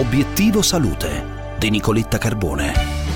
Obiettivo Salute di Nicoletta Carbone.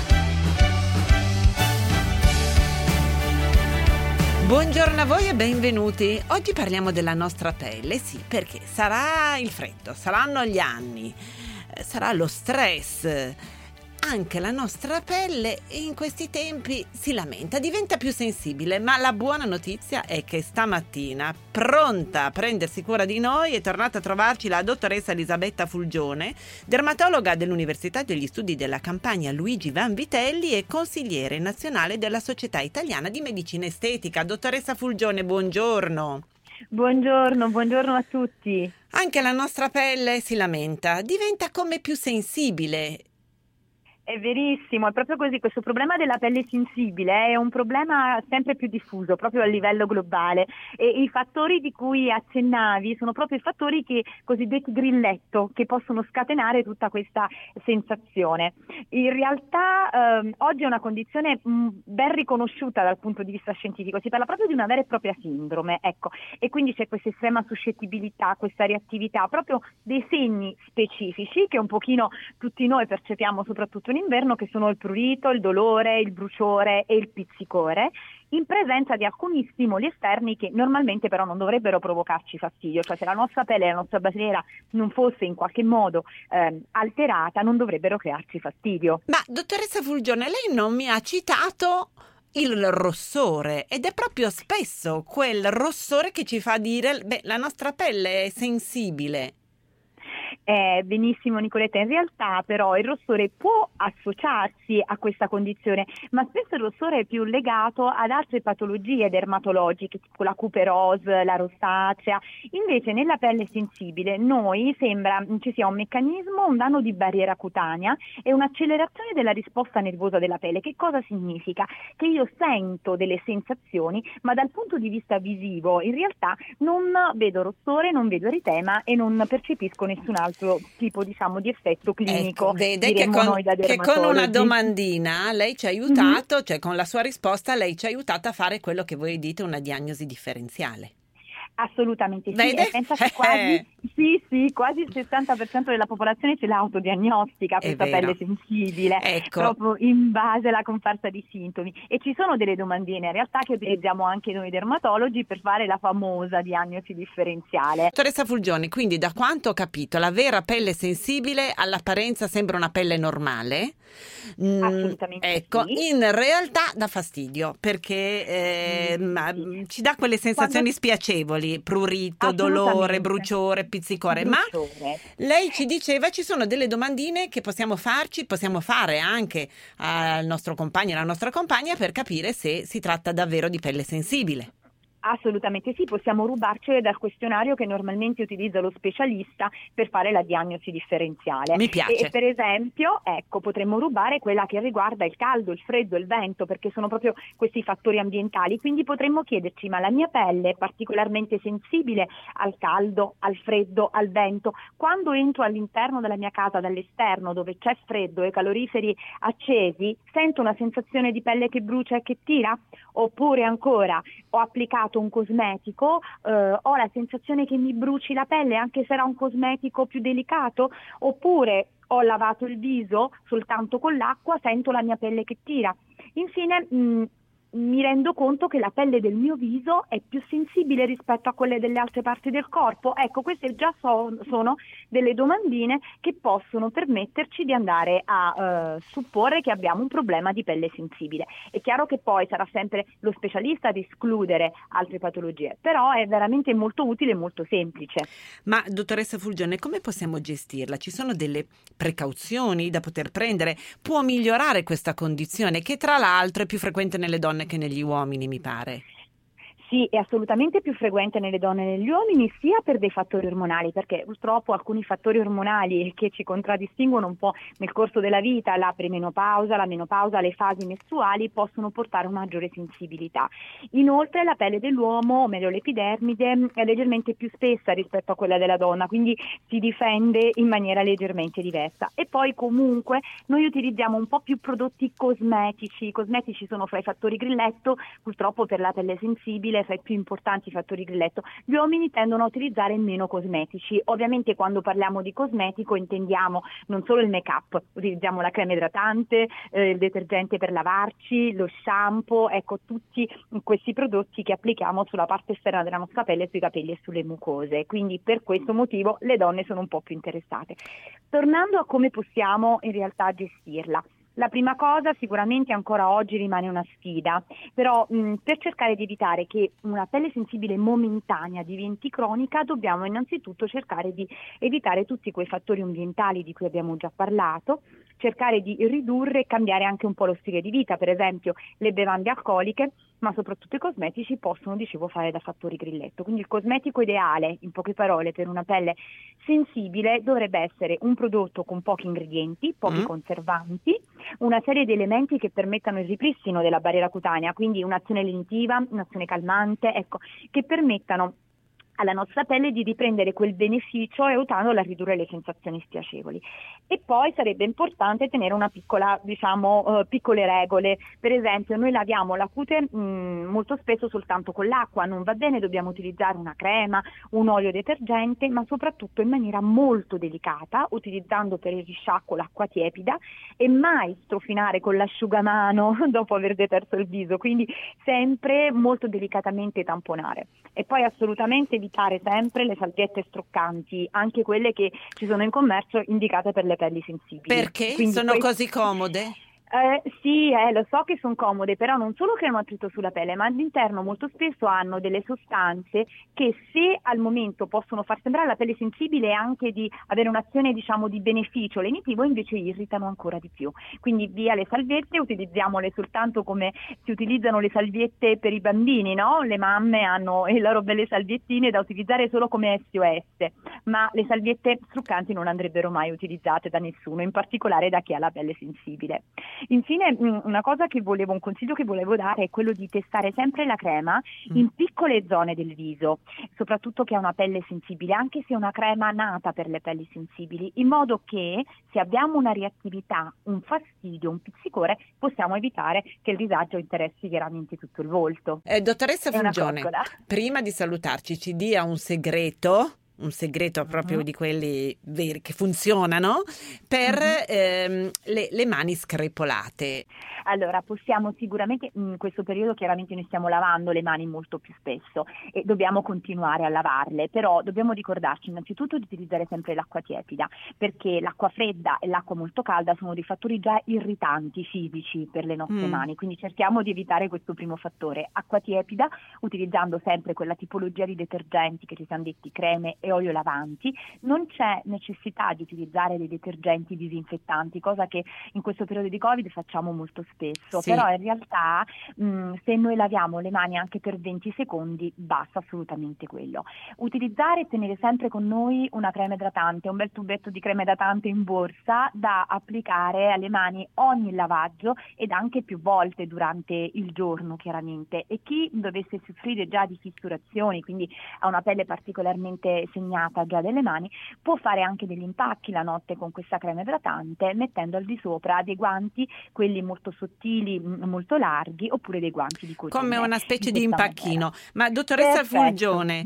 Buongiorno a voi e benvenuti. Oggi parliamo della nostra pelle, sì, perché sarà il freddo, saranno gli anni, sarà lo stress. Anche la nostra pelle in questi tempi si lamenta, diventa più sensibile, ma la buona notizia è che stamattina, pronta a prendersi cura di noi, è tornata a trovarci la dottoressa Elisabetta Fulgione, dermatologa dell'Università degli Studi della Campania Luigi Vanvitelli e consigliere nazionale della Società Italiana di Medicina Estetica. Dottoressa Fulgione, buongiorno. Buongiorno a tutti. Anche la nostra pelle si lamenta, diventa come più sensibile. È verissimo, è proprio così. Questo problema della pelle sensibile è un problema sempre più diffuso proprio a livello globale e i fattori di cui accennavi sono proprio i fattori cosiddetti grilletto, che possono scatenare tutta questa sensazione. In realtà oggi è una condizione ben riconosciuta dal punto di vista scientifico, si parla proprio di una vera e propria sindrome, ecco, e quindi c'è questa estrema suscettibilità, questa reattività, proprio dei segni specifici che un pochino tutti noi percepiamo soprattutto in inverno, che sono il prurito, il dolore, il bruciore e il pizzicore, in presenza di alcuni stimoli esterni che normalmente però non dovrebbero provocarci fastidio. Cioè, se la nostra pelle e la nostra barriera non fosse in qualche modo alterata, non dovrebbero crearci fastidio. Ma dottoressa Fulgione, lei non mi ha citato il rossore, ed è proprio spesso quel rossore che ci fa dire la nostra pelle è sensibile. Benissimo Nicoletta, in realtà però il rossore può associarsi a questa condizione, ma spesso il rossore è più legato ad altre patologie dermatologiche, tipo la cuperose, la rosacea. Invece nella pelle sensibile noi sembra ci sia un meccanismo, un danno di barriera cutanea e un'accelerazione della risposta nervosa della pelle. Che cosa significa? Che io sento delle sensazioni, ma dal punto di vista visivo in realtà non vedo rossore, non vedo eritema e non percepisco nessun altro tipo di effetto clinico. Ecco, vede che con una domandina lei ci ha aiutato, cioè con la sua risposta lei ci ha aiutato a fare quello che voi dite una diagnosi differenziale. Assolutamente sì, vede? E pensa che quasi il 60% della popolazione ce l'ha autodiagnostica questa pelle sensibile, ecco, proprio in base alla comparsa di sintomi. E ci sono delle domandine in realtà che utilizziamo anche noi dermatologi per fare la famosa diagnosi differenziale. Dottoressa Fulgione, quindi da quanto ho capito la vera pelle sensibile all'apparenza sembra una pelle normale? Assolutamente ecco, sì. In realtà dà fastidio perché ci dà quelle sensazioni spiacevoli, prurito, dolore, bruciore, pizzicore. Ma lei ci diceva ci sono delle domandine che possiamo fare anche al nostro compagno e alla nostra compagna per capire se si tratta davvero di pelle sensibile. Assolutamente sì, possiamo rubarcele dal questionario che normalmente utilizza lo specialista per fare la diagnosi differenziale. Mi piace. E per esempio, potremmo rubare quella che riguarda il caldo, il freddo, il vento, perché sono proprio questi fattori ambientali. Quindi potremmo chiederci: ma la mia pelle è particolarmente sensibile al caldo, al freddo, al vento? Quando entro all'interno della mia casa dall'esterno, dove c'è freddo e caloriferi accesi, sento una sensazione di pelle che brucia e che tira? Oppure ancora, ho applicato un cosmetico, ho la sensazione che mi bruci la pelle anche se era un cosmetico più delicato? Oppure ho lavato il viso soltanto con l'acqua, sento la mia pelle che tira? Infine mi rendo conto che la pelle del mio viso è più sensibile rispetto a quelle delle altre parti del corpo. Ecco, queste già sono delle domandine che possono permetterci di andare a supporre che abbiamo un problema di pelle sensibile. È chiaro che poi sarà sempre lo specialista ad escludere altre patologie, però è veramente molto utile e molto semplice. Ma dottoressa Fulgione, come possiamo gestirla? Ci sono delle precauzioni da poter prendere? Può migliorare questa condizione, che tra l'altro è più frequente nelle donne che negli uomini, mi pare? Sì, è assolutamente più frequente nelle donne e negli uomini, sia per dei fattori ormonali, perché purtroppo alcuni fattori ormonali che ci contraddistinguono un po' nel corso della vita, la premenopausa, la menopausa, le fasi mestruali, possono portare una maggiore sensibilità. Inoltre la pelle dell'uomo, o meglio l'epidermide, è leggermente più spessa rispetto a quella della donna, quindi si difende in maniera leggermente diversa. E poi comunque noi utilizziamo un po' più prodotti cosmetici. I cosmetici sono fra i fattori grilletto, purtroppo per la pelle sensibile pelle, fra i più importanti fattori grilletto. Gli uomini tendono a utilizzare meno cosmetici. Ovviamente quando parliamo di cosmetico intendiamo non solo il make-up, utilizziamo la crema idratante, il detergente per lavarci, lo shampoo, ecco tutti questi prodotti che applichiamo sulla parte esterna della nostra pelle, sui capelli e sulle mucose. Quindi per questo motivo le donne sono un po' più interessate. Tornando a come possiamo in realtà gestirla. La prima cosa sicuramente ancora oggi rimane una sfida, però per cercare di evitare che una pelle sensibile momentanea diventi cronica dobbiamo innanzitutto cercare di evitare tutti quei fattori ambientali di cui abbiamo già parlato, cercare di ridurre e cambiare anche un po' lo stile di vita, per esempio le bevande alcoliche, ma soprattutto i cosmetici possono, dicevo, fare da fattori grilletto. Quindi il cosmetico ideale, in poche parole, per una pelle sensibile dovrebbe essere un prodotto con pochi ingredienti, pochi conservanti, una serie di elementi che permettano il ripristino della barriera cutanea, quindi un'azione lenitiva, un'azione calmante, ecco, che permettano alla nostra pelle di riprendere quel beneficio aiutandola a ridurre le sensazioni spiacevoli. E poi sarebbe importante tenere una piccola, piccole regole. Per esempio, noi laviamo la cute molto spesso soltanto con l'acqua, non va bene, dobbiamo utilizzare una crema, un olio detergente, ma soprattutto in maniera molto delicata, utilizzando per il risciacquo l'acqua tiepida e mai strofinare con l'asciugamano dopo aver deterso il viso, quindi sempre molto delicatamente tamponare. E poi assolutamente evitare sempre le salviette struccanti, anche quelle che ci sono in commercio indicate per le pelli sensibili. Perché? Quindi Sono così comode? Sì, lo so che sono comode, però non solo creano attrito sulla pelle, ma all'interno molto spesso hanno delle sostanze che se al momento possono far sembrare la pelle sensibile e anche di avere un'azione di beneficio lenitivo, invece irritano ancora di più. Quindi via le salviette, utilizziamole soltanto come si utilizzano le salviette per i bambini, no? Le mamme hanno le loro belle salviettine da utilizzare solo come SOS, ma le salviette struccanti non andrebbero mai utilizzate da nessuno, in particolare da chi ha la pelle sensibile. Infine, un consiglio che volevo dare è quello di testare sempre la crema in piccole zone del viso, soprattutto chi ha una pelle sensibile, anche se è una crema nata per le pelli sensibili, in modo che se abbiamo una reattività, un fastidio, un pizzicore, possiamo evitare che il disagio interessi veramente tutto il volto. Dottoressa Fulgione, prima di salutarci ci dia un segreto proprio di quelli veri che funzionano per le mani screpolate. Allora, possiamo sicuramente, in questo periodo chiaramente noi stiamo lavando le mani molto più spesso e dobbiamo continuare a lavarle, però dobbiamo ricordarci innanzitutto di utilizzare sempre l'acqua tiepida, perché l'acqua fredda e l'acqua molto calda sono dei fattori già irritanti fisici per le nostre mani, quindi cerchiamo di evitare questo primo fattore. Acqua tiepida, utilizzando sempre quella tipologia di detergenti che ci siamo detti, creme e olio lavanti. Non c'è necessità di utilizzare dei detergenti disinfettanti, cosa che in questo periodo di Covid facciamo molto spesso, sì. Però in realtà se noi laviamo le mani anche per 20 secondi basta assolutamente quello. Utilizzare e tenere sempre con noi una crema idratante, un bel tubetto di crema idratante in borsa da applicare alle mani ogni lavaggio ed anche più volte durante il giorno chiaramente. E chi dovesse soffrire già di fissurazioni, quindi ha una pelle particolarmente segnata già delle mani, può fare anche degli impacchi la notte con questa crema idratante mettendo al di sopra dei guanti, quelli molto sottili, molto larghi, oppure dei guanti di cotone. Come una specie di impacchino. Ma dottoressa Fulgione,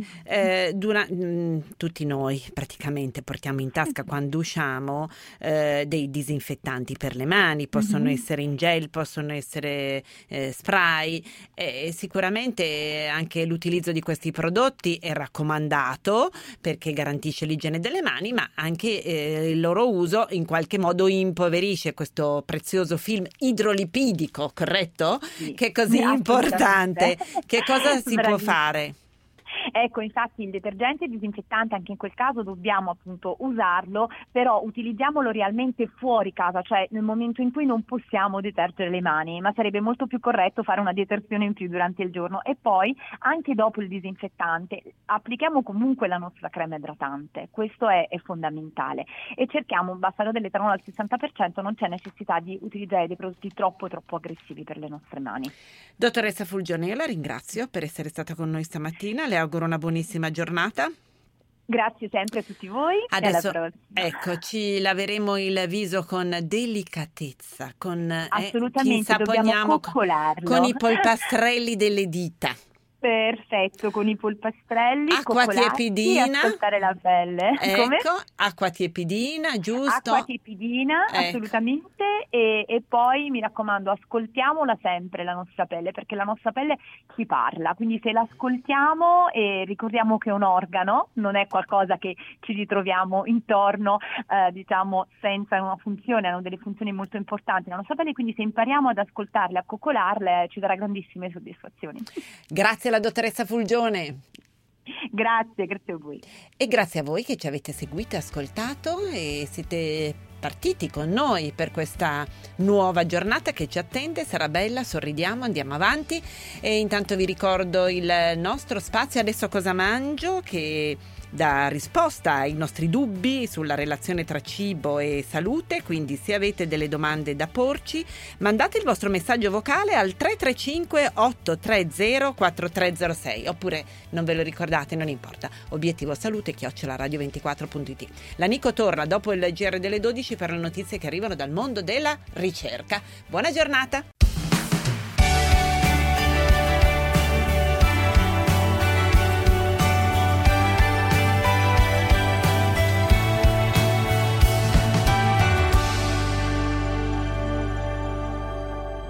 tutti noi praticamente portiamo in tasca quando usciamo dei disinfettanti per le mani, possono essere in gel, possono essere spray, e sicuramente anche l'utilizzo di questi prodotti è raccomandato perché garantisce l'igiene delle mani, ma anche il loro uso in qualche modo impoverisce questo prezioso film idrolipidico, corretto? Sì, che è così importante. Che cosa si può fare? Ecco, infatti il detergente disinfettante anche in quel caso dobbiamo appunto usarlo, però utilizziamolo realmente fuori casa, cioè nel momento in cui non possiamo detergere le mani, ma sarebbe molto più corretto fare una detersione in più durante il giorno. E poi anche dopo il disinfettante applichiamo comunque la nostra crema idratante, questo è fondamentale, e cerchiamo, basta dell'etanolo al 60%, non c'è necessità di utilizzare dei prodotti troppo aggressivi per le nostre mani. Dottoressa Fulgione, io la ringrazio per essere stata con noi stamattina, le auguro una buonissima giornata. Grazie sempre a tutti voi. Adesso, e alla prossima. ecco, ci laveremo il viso con delicatezza, assolutamente, ci insaponiamo dobbiamo coccolarlo con i polpastrelli delle dita. Perfetto, con i polpastrelli, Acqua coccolati, tiepidina. ascoltare la pelle. Come? Ecco, acqua tiepidina, giusto? Acqua tiepidina, Ecco. assolutamente, e poi mi raccomando, ascoltiamola sempre la nostra pelle, perché la nostra pelle ci parla, quindi se l'ascoltiamo e ricordiamo che è un organo, non è qualcosa che ci ritroviamo intorno, diciamo, senza una funzione, hanno delle funzioni molto importanti la nostra pelle, quindi se impariamo ad ascoltarle, a coccolarle, ci darà grandissime soddisfazioni. Grazie alla dottoressa Fulgione. Grazie a voi. E grazie a voi che ci avete seguito e ascoltato e siete partiti con noi per questa nuova giornata che ci attende. Sarà bella, sorridiamo, andiamo avanti e intanto vi ricordo il nostro spazio Adesso cosa mangio, che dà risposta ai nostri dubbi sulla relazione tra cibo e salute, quindi se avete delle domande da porci mandate il vostro messaggio vocale al 335 830 4306, oppure non ve lo ricordate, non importa, obiettivosalute@radio24.it. La Nico torna dopo il GR delle 12 per le notizie che arrivano dal mondo della ricerca. Buona giornata!